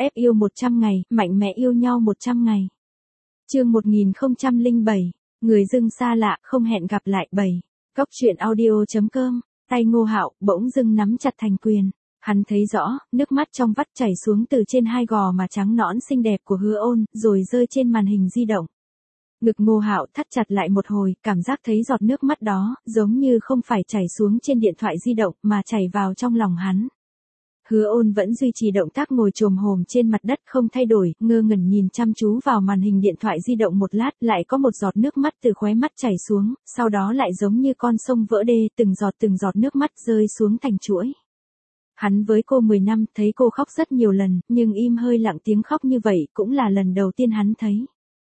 Ép yêu 100 ngày, mạnh mẽ yêu nhau 100 ngày. Chương 1007, người dưng xa lạ, không hẹn gặp lại 7. Góc truyện audio.com, tay Ngô Hạo bỗng dưng nắm chặt thành quyền. Hắn thấy rõ, nước mắt trong vắt chảy xuống từ trên hai gò má trắng nõn xinh đẹp của Hứa Ôn, rồi rơi trên màn hình di động. Ngực Ngô Hạo thắt chặt lại một hồi, cảm giác thấy giọt nước mắt đó, giống như không phải chảy xuống trên điện thoại di động, mà chảy vào trong lòng hắn. Hứa Ôn vẫn duy trì động tác ngồi chồm hổm trên mặt đất không thay đổi, ngơ ngẩn nhìn chăm chú vào màn hình điện thoại di động một lát, lại có một giọt nước mắt từ khóe mắt chảy xuống, sau đó lại giống như con sông vỡ đê, từng giọt nước mắt rơi xuống thành chuỗi. Hắn với cô 10 năm, thấy cô khóc rất nhiều lần, nhưng im hơi lặng tiếng khóc như vậy cũng là lần đầu tiên hắn thấy.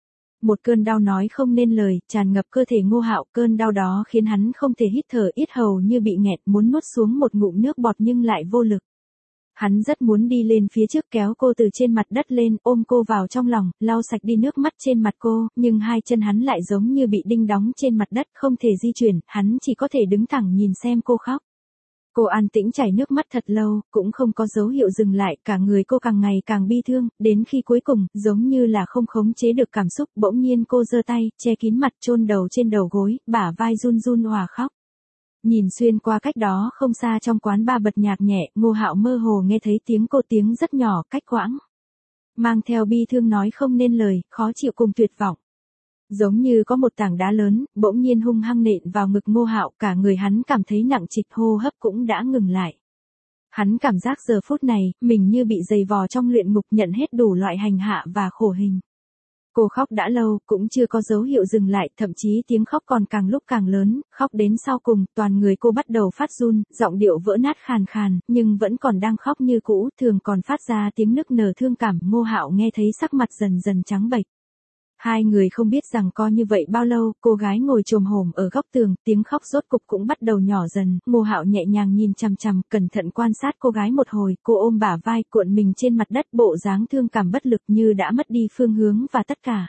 Một cơn đau nói không nên lời, tràn ngập cơ thể Ngô Hạo, cơn đau đó khiến hắn không thể hít thở, yết hầu như bị nghẹt, muốn nuốt xuống một ngụm nước bọt nhưng lại vô lực. Hắn rất muốn đi lên phía trước kéo cô từ trên mặt đất lên, ôm cô vào trong lòng, lau sạch đi nước mắt trên mặt cô, nhưng hai chân hắn lại giống như bị đinh đóng trên mặt đất, không thể di chuyển, hắn chỉ có thể đứng thẳng nhìn xem cô khóc. Cô an tĩnh chảy nước mắt thật lâu, cũng không có dấu hiệu dừng lại, cả người cô càng ngày càng bi thương, đến khi cuối cùng, giống như là không khống chế được cảm xúc, bỗng nhiên cô giơ tay, che kín mặt chôn đầu trên đầu gối, bả vai run run òa khóc. Nhìn xuyên qua cách đó không xa trong quán bar bật nhạc nhẹ, Ngô Hạo mơ hồ nghe thấy tiếng cô, tiếng rất nhỏ, cách quãng. Mang theo bi thương nói không nên lời, khó chịu cùng tuyệt vọng. Giống như có một tảng đá lớn, bỗng nhiên hung hăng nện vào ngực Ngô Hạo, cả người hắn cảm thấy nặng trịch, hô hấp cũng đã ngừng lại. Hắn cảm giác giờ phút này, mình như bị giày vò trong luyện ngục, nhận hết đủ loại hành hạ và khổ hình. Cô khóc đã lâu, cũng chưa có dấu hiệu dừng lại, thậm chí tiếng khóc còn càng lúc càng lớn, khóc đến sau cùng, toàn người cô bắt đầu phát run, giọng điệu vỡ nát khàn khàn, nhưng vẫn còn đang khóc như cũ, thường còn phát ra tiếng nức nở thương cảm. Ngô Hạo nghe thấy sắc mặt dần dần trắng bệch. Hai người không biết rằng co như vậy bao lâu, cô gái ngồi chồm hổm ở góc tường, tiếng khóc rốt cục cũng bắt đầu nhỏ dần, Ngô Hạo nhẹ nhàng nhìn chằm chằm, cẩn thận quan sát cô gái một hồi, cô ôm bả vai, cuộn mình trên mặt đất, bộ dáng thương cảm bất lực như đã mất đi phương hướng và tất cả.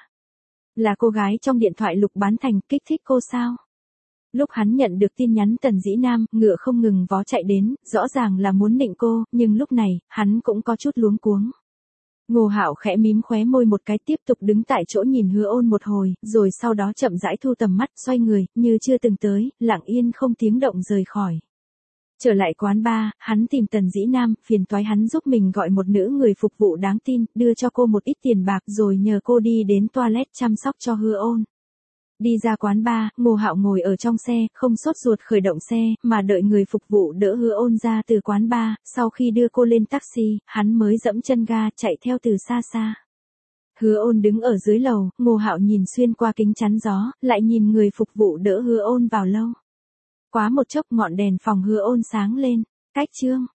Là cô gái trong điện thoại Lục Bán Thành kích thích cô sao? Lúc hắn nhận được tin nhắn Tần Dĩ Nam, ngựa không ngừng vó chạy đến, rõ ràng là muốn nịnh cô, nhưng lúc này, hắn cũng có chút luống cuống. Ngô Hạo khẽ mím khóe môi một cái, tiếp tục đứng tại chỗ nhìn Hứa Ôn một hồi, rồi sau đó chậm rãi thu tầm mắt, xoay người, như chưa từng tới, lặng yên không tiếng động rời khỏi. Trở lại quán bar, hắn tìm Tần Dĩ Nam, phiền toái hắn giúp mình gọi một nữ người phục vụ đáng tin, đưa cho cô một ít tiền bạc rồi nhờ cô đi đến toilet chăm sóc cho Hứa Ôn. Đi ra quán bar, Ngô Hạo ngồi ở trong xe, không sốt ruột khởi động xe, mà đợi người phục vụ đỡ Hứa Ôn ra từ quán bar, sau khi đưa cô lên taxi, hắn mới dẫm chân ga chạy theo từ xa xa. Hứa Ôn đứng ở dưới lầu, Ngô Hạo nhìn xuyên qua kính chắn gió, lại nhìn người phục vụ đỡ Hứa Ôn vào lâu. Quá một chốc ngọn đèn phòng Hứa Ôn sáng lên, cách chương.